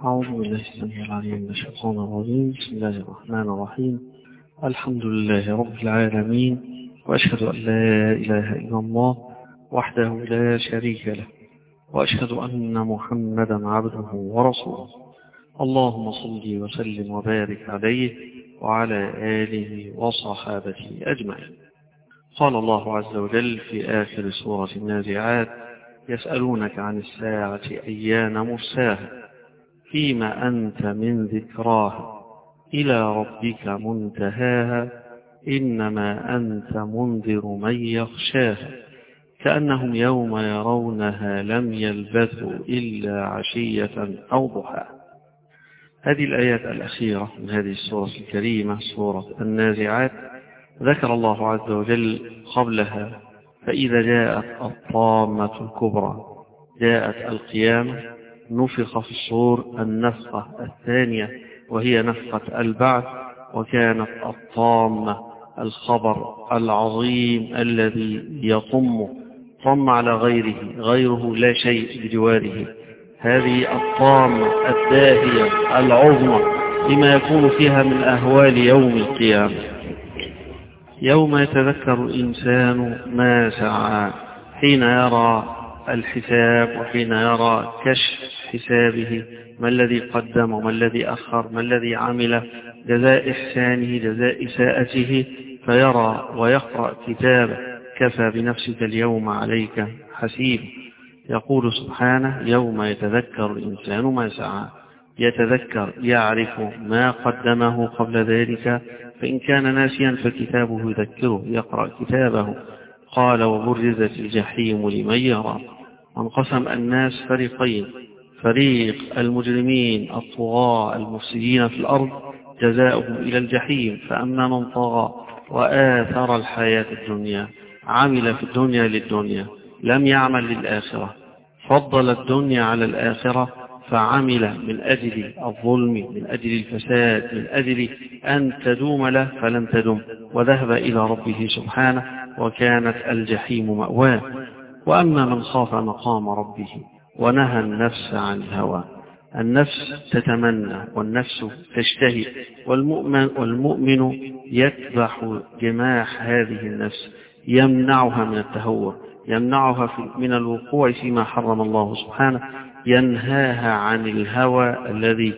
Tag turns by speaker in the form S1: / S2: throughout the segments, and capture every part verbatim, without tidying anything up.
S1: أعوذ بالله السميع العليم من الشيطان الرجيم. بسم الله الرحمن الرحيم. الحمد لله رب العالمين، وأشهد أن لا إله إلا الله وحده لا شريك له، وأشهد أن محمدا عبده ورسوله. اللهم صل وسلم وبارك عليه وعلى آله وصحابته أجمعين. قال الله عز وجل في آخر سورة النازعات: يسألونك عن الساعة أيان مرساها فيما أنت من ذكراها إلى ربك منتهاها إنما أنت منذر من يخشاها كأنهم يوم يرونها لم يلبثوا إلا عشية أو ضحاها. هذه الآيات الأخيرة من هذه السورة الكريمة سورة النازعات ذكر الله عز وجل قبلها: فإذا جاءت الطامة الكبرى، جاءت القيامة، نفخ في الصور النفخة الثانية وهي نفخة البعث، وكانت الطامة الخبر العظيم الذي يطم طم على غيره، غيره لا شيء بجواره. هذه الطامة الداهية العظمى لما يكون فيها من أهوال يوم القيامة، يوم يتذكر الإنسان ما سعى، حين يرى الحساب وحين يرى كشف حسابه، ما الذي قدم وما الذي أخر، ما الذي عمل، جزاء إحسانه جزاء إساءته، فيرى ويقرأ كتابه: كفى بنفسك اليوم عليك حسيب. يقول سبحانه: يوم يتذكر الإنسان ما سعى، يتذكر يعرف ما قدمه قبل ذلك، فإن كان ناسيا فكتابه يذكره، يقرأ كتابه. قال: وبرزت الجحيم لمن يرى. وانقسم الناس فريقين: فريق المجرمين الطغاة المفسدين في الأرض جزاؤهم إلى الجحيم، فأما من طغى وآثر الحياة الدنيا، عمل في الدنيا للدنيا لم يعمل للآخرة، فضل الدنيا على الآخرة، فعمل من أجل الظلم، من أجل الفساد، من أجل أن تدوم له فلم تدم، وذهب إلى ربه سبحانه، وكانت الجحيم مأواه. وأما من خاف مقام ربه ونهى النفس عن الهوى، النفس تتمنى والنفس تشتهي، والمؤمن, والمؤمن يكبح جماح هذه النفس، يمنعها من التهور، يمنعها من الوقوع فيما حرم الله سبحانه، ينهاها عن الهوى الذي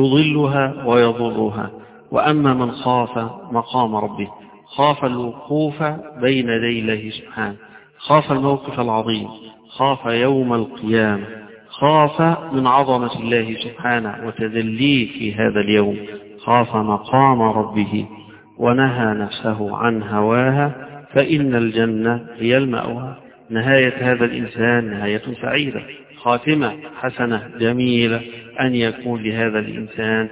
S1: يضلها ويضرها. وأما من خاف مقام ربه، خاف الوقوف بين يدي الله سبحانه، خاف الموقف العظيم، خاف يوم القيامة، خاف من عظمة الله سبحانه وتذليه في هذا اليوم، خاف مقام ربه ونهى نفسه عن هواها، فإن الجنة هي المأوى. نهاية هذا الإنسان نهاية سعيدة، خاتمة حسنة جميلة، أن يكون لهذا الإنسان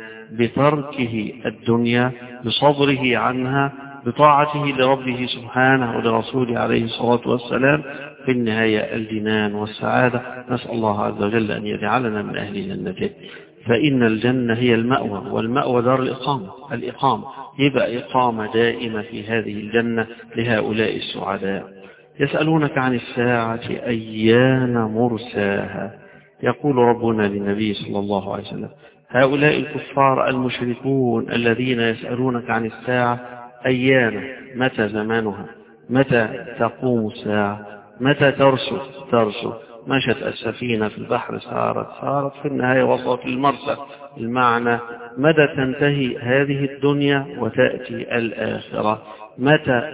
S1: بتركه الدنيا، بصبره عنها، بطاعته لربه سبحانه ولرسوله عليه الصلاة والسلام، في النهاية الجنان والسعادة. نسأل الله عز وجل أن يجعلنا من أهل الجنة، فإن الجنة هي المأوى، والمأوى دار الإقامة، الإقامة يبقى إقامة دائمة في هذه الجنة لهؤلاء السعداء. يسألونك عن الساعة أيان مرساها، يقول ربنا للنبي صلى الله عليه وسلم: هؤلاء الكفار المشركون الذين يسألونك عن الساعة أيان، متى زمانها، متى تقوم الساعة، متى ترسو ترسو مشت السفينة في البحر، سارت سارت في النهاية وصلت للمرسى، المعنى متى تنتهي هذه الدنيا وتأتي الآخرة، متى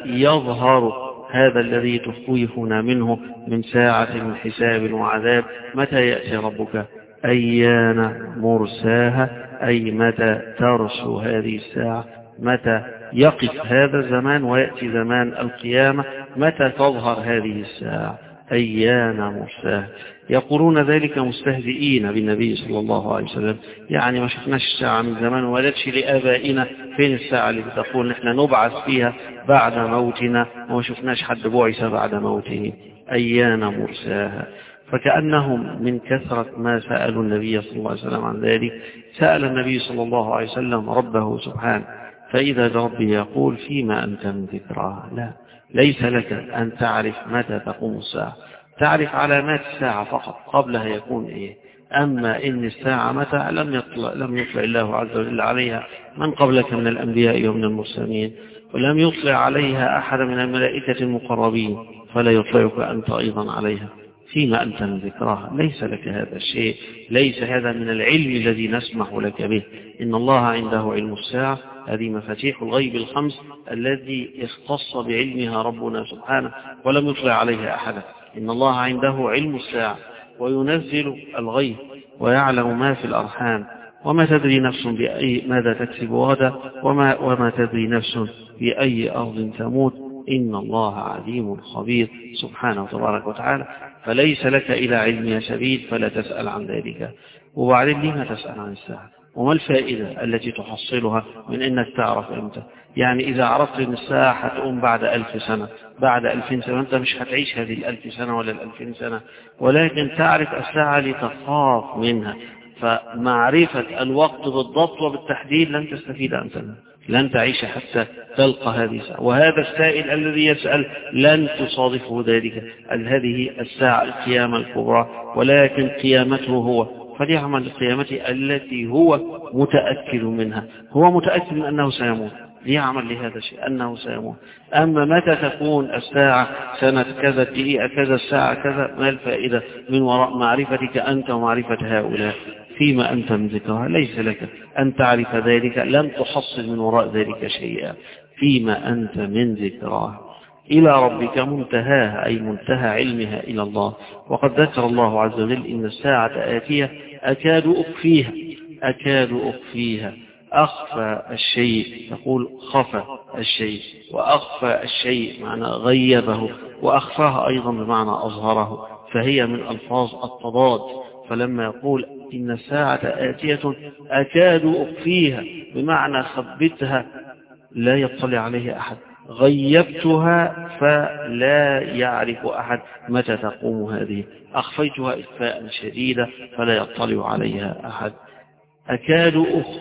S1: يظهر هذا الذي تخوفنا منه من ساعة من حساب وعذاب، متى يأتي ربك. أيان مرساها أي متى ترسو هذه الساعة، متى يقف هذا الزمان ويأتي زمان القيامة، متى تظهر هذه الساعة. أيان مرساها، يقولون ذلك مستهزئين بالنبي صلى الله عليه وسلم، يعني ما شفناش الساعة من زمان، ولدش لآبائنا فين الساعة اللي بتقول نحن نبعث فيها بعد موتنا، وما شفناش حد بعث بعد موته. أيان مرساها، فكأنهم من كثرة ما سألوا النبي صلى الله عليه وسلم عن ذلك، سأل النبي صلى الله عليه وسلم ربه سبحانه، فإذا بربه يقول: فيما أنت من ذكراها. لا، ليس لك أن تعرف متى تقوم الساعة، تعرف علامات الساعة فقط، قبلها يكون إيه؟ أما إن الساعة متى لم يطلع, لم يطلع الله عز وجل عليها من قبلك من الأنبياء ومن المرسلين، ولم يطلع عليها أحد من الملائكة المقربين، فلا يطلعك أنت أيضا عليها فيما أنت من ذكراها. ليس لك هذا الشيء، ليس هذا من العلم الذي نسمح لك به. إن الله عنده علم الساعة، هذه مفاتيح الغيب الخمس الذي اختص بعلمها ربنا سبحانه ولم يطلع عليها أحدا. إن الله عنده علم الساعة وينزل الغيب ويعلم ما في الأرحام وما تدري نفس بأي ماذا تكسب غدا وما, وما تدري نفس بأي أرض تموت. إن الله عليم خبير سبحانه وتبارك وتعالى. فليس لك إلى علمها سبيل، فلا تسأل عن ذلك. وبعدين لما تسأل عن الساعة؟ وما الفائدة التي تحصلها من أنك تعرف إمتى؟ يعني إذا عرفت أن الساعة هتقوم بعد ألف سنة، بعد ألفين سنة، أنت مش هتعيش هذه الألف سنة ولا الألفين سنة، ولكن تعرف الساعة لتخاف منها. فمعرفة الوقت بالضبط وبالتحديد لن تستفيد أنت، لن تعيش حتى تلقى هذه الساعة. وهذا السائل الذي يسأل لن تصادفه ذلك هذه الساعة القيامة الكبرى، ولكن قيامته هو، فليعمل القيامة التي هو متأكد منها. هو متأكد من أنه سيموت، ليعمل لهذا الشيء أنه سيموت. أما متى تكون الساعة، سنة كذا، دقيقة كذا، الساعة كذا، ما الفائدة من وراء معرفتك أنت ومعرفة هؤلاء فيما أنت من ذكرها؟ ليس لك أن تعرف ذلك، لن تحصل من وراء ذلك شيئا فيما أنت من ذكرها. إلى ربك منتهاها، أي منتهى علمها إلى الله. وقد ذكر الله عز وجل إن الساعة آتية أكاد أخفيها، أكاد أخفيها. أخفى الشيء، يقول خفى الشيء، وأخفى الشيء معنى غيبه، وأخفاه أيضا بمعنى أظهره، فهي من ألفاظ التضاد. فلما يقول إن الساعة آتية أكاد أخفيها بمعنى خبتها لا يطلع عليها أحد، غيبتها فلا يعرف أحد متى تقوم هذه، أخفيتها إخفاء شديدا فلا يطلع عليها أحد. أكاد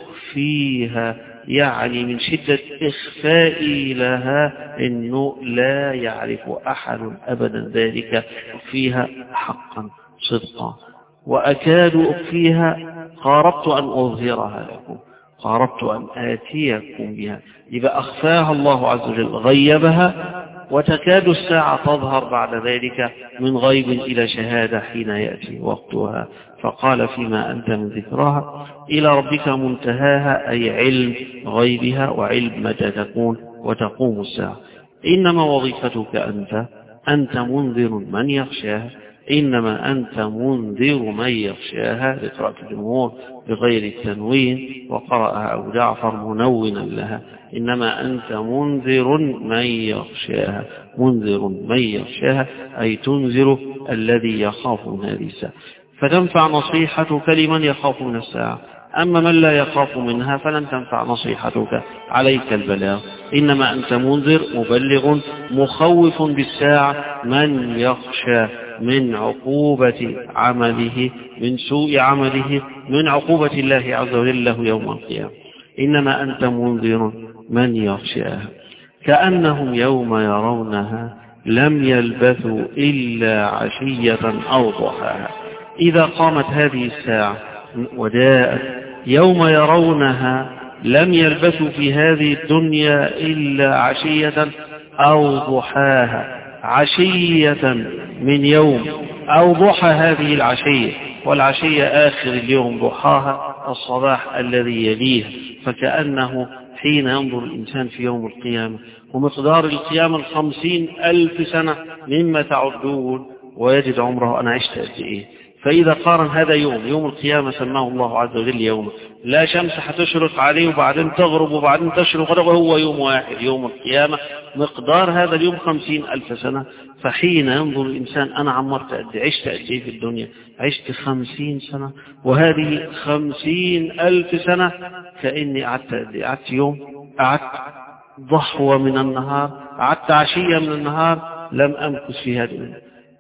S1: أخفيها يعني من شدة إخفائي لها إنه لا يعرف أحد أبدا ذلك فيها حقا صدقا. وأكاد أخفيها قاربت أن أظهرها لكم، قاربت أن آتيكم بها. إذا أخفاها الله عز وجل غيبها، وتكاد الساعة تظهر بعد ذلك من غيب إلى شهادة حين يأتي وقتها. فقال فيما أنت من ذكرها إلى ربك منتهاها، أي علم غيبها وعلم متى تكون وتقوم الساعة. إنما وظيفتك أنت أنت منذر من يخشاها، إنما أنت منذر من يخشاها لقراءة الجمهور بغير التنوين، وقرأها أبو جعفر منونا لها. إنما أنت منذر من يخشاها، منذر من يخشاها أي تنذر الذي يخاف من هذه الساعة. فتنفع نصيحتك لمن يخاف من الساعة، أما من لا يخاف منها فلن تنفع نصيحتك، عليك البلاغ. إنما أنت منذر مبلغ مخوف بالساعة من يخشى من عقوبة عمله، من سوء عمله، من عقوبة الله عز وجل له يوم القيامة. إنما أنت منذر من يخشاها كأنهم يوم يرونها لم يلبثوا إلا عشية أو ضحاها. إذا قامت هذه الساعة وجاءت يوم يرونها لم يلبثوا في هذه الدنيا إلا عشية أو ضحاها، عشية من يوم أو ضحى هذه العشية، والعشية آخر اليوم، ضحاها الصباح الذي يليه. فكأنه حين ينظر الإنسان في يوم القيامة ومقدار القيامة الخمسين ألف سنة مما تعدون، ويجد عمره أنا عشت قد إيه. فإذا قارن هذا يوم يوم القيامة سماه الله عز وجل يوم لا شمس هتشرق عليه وبعدين تغرب وبعدين تشرق، وهو يوم واحد يوم القيامة، مقدار هذا اليوم خمسين ألف سنة. فحين ينظر الإنسان أنا عمرت قد عشت قد إيه في الدنيا، عشت خمسين سنة، وهذه خمسين ألف سنة كأني قعدت قعدت يوم، قعدت ضحوة من النهار، قعدت عشية من النهار، لم أمكث في هذه.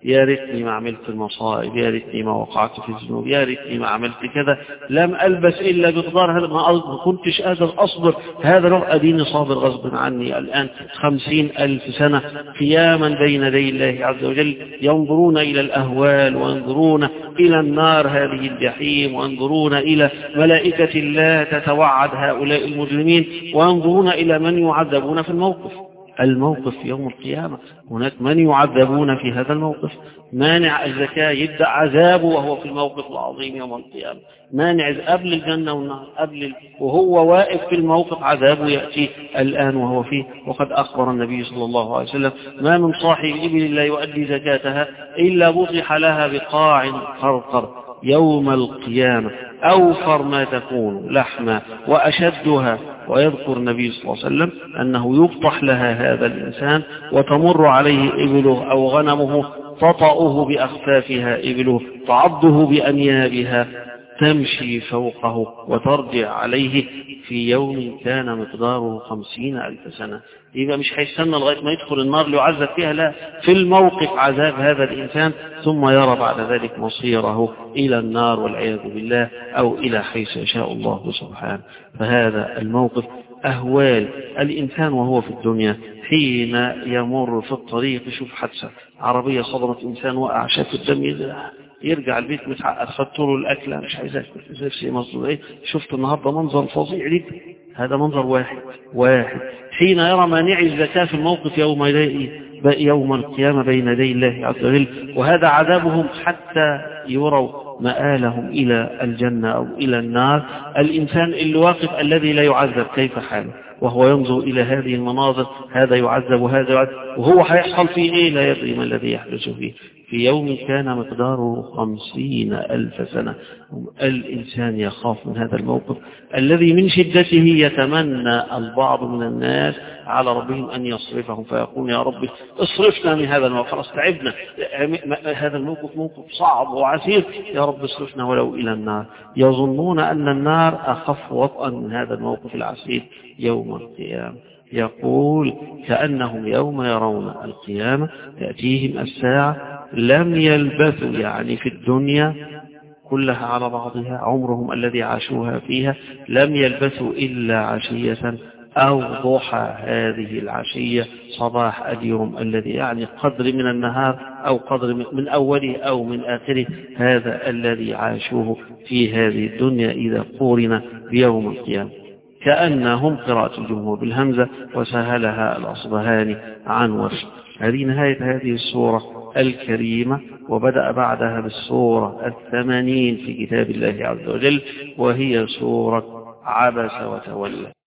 S1: يا ريتني ما عملت المصائب، يا ريتني ما وقعت في الذنوب، يا ريتني ما عملت كذا، لم ألبس إلا بقدار هذا، ما كنتش قادر أصبر هذا لو أديني صابر غصب عني الآن خمسين ألف سنة قياما بين يدي الله عز وجل، ينظرون إلى الأهوال وينظرون إلى النار هذه الجحيم، وينظرون إلى ملائكة الله تتوعد هؤلاء المجرمين، وينظرون إلى من يعذبون في الموقف الموقف يوم القيامة. هناك من يعذبون في هذا الموقف، مانع الزكاة يبدأ عذابه وهو في الموقف العظيم يوم القيامة، مانع قبل الجنة والنار قبل ال... وهو واقف في الموقف عذابه يأتي الآن وهو فيه. وقد أخبر النبي صلى الله عليه وسلم ما من صاحب إبل لا يؤدي زكاتها إلا بطح لها بقاع قرقر يوم القيامة أوفر ما تكون لحما وأشدها. ويذكر النبي صلى الله عليه وسلم أنه يبطح لها هذا الإنسان وتمر عليه إبله أو غنمه، تطأه بأخفافها إبله، تعضه بأنيابها، تمشي فوقه وترجع عليه في يوم كان مقداره خمسين ألف سنة. يبقى مش هيستنى لغاية ما يدخل النار ليعذب فيها، لا، في الموقف عذاب هذا الإنسان، ثم يرى بعد ذلك مصيره إلى النار والعياذ بالله، أو إلى حيث يشاء الله سبحانه. فهذا الموقف أهوال الإنسان وهو في الدنيا حين يمر في الطريق، يشوف حادثة عربية صدمت إنسان وقع، شاف الدم، يرجع البيت متعقد، خدت له الأكل مش عايز أكل، نفسي مصدر إيه، شفت النهارده منظر فظيع جدا. هذا منظر واحد واحد حين يرى مانعي الزكاة في الموقف يوم يوم القيامة بين يدي الله عز وجل، وهذا عذابهم حتى يروا مآلهم إلى الجنة أو إلى النار. الإنسان اللي واقف الذي لا يعذب كيف حاله وهو ينظر إلى هذه المناظر، هذا يعذب وهذا يعذب، وهو هيحصل فيه إيه لا يدري ما الذي يحدث فيه. في يوم كان مقداره خمسين ألف سنة. الإنسان يخاف من هذا الموقف الذي من شدته يتمنى البعض من الناس على ربهم أن يصرفهم، فيقول يا رب اصرفنا من هذا الموقف، خلاص تعبنا، هذا الموقف موقف صعب وعسير، يا رب اصرفنا ولو إلى النار. يظنون أن النار أخف وطئا من هذا الموقف العسير يوم القيامة. يقول كأنهم يوم يرون القيامة تأتيهم الساعة لم يلبثوا، يعني في الدنيا كلها على بعضها عمرهم الذي عاشوها فيها، لم يلبثوا إلا عشية أو ضحى هذه العشية، صباح اليوم الذي يعني قدر من النهار أو قدر من أوله أو من آخره، هذا الذي عاشوه في هذه الدنيا إذا قورن بيوم القيامة. كأنهم قراءة الجمهور بالهمزة وسهلها الأصبهاني عن ورش. هذه نهاية هذه السورة الكريمة، وبدأ بعدها بالسورة الثمانين في كتاب الله عز وجل، وهي سورة عبس وتولى.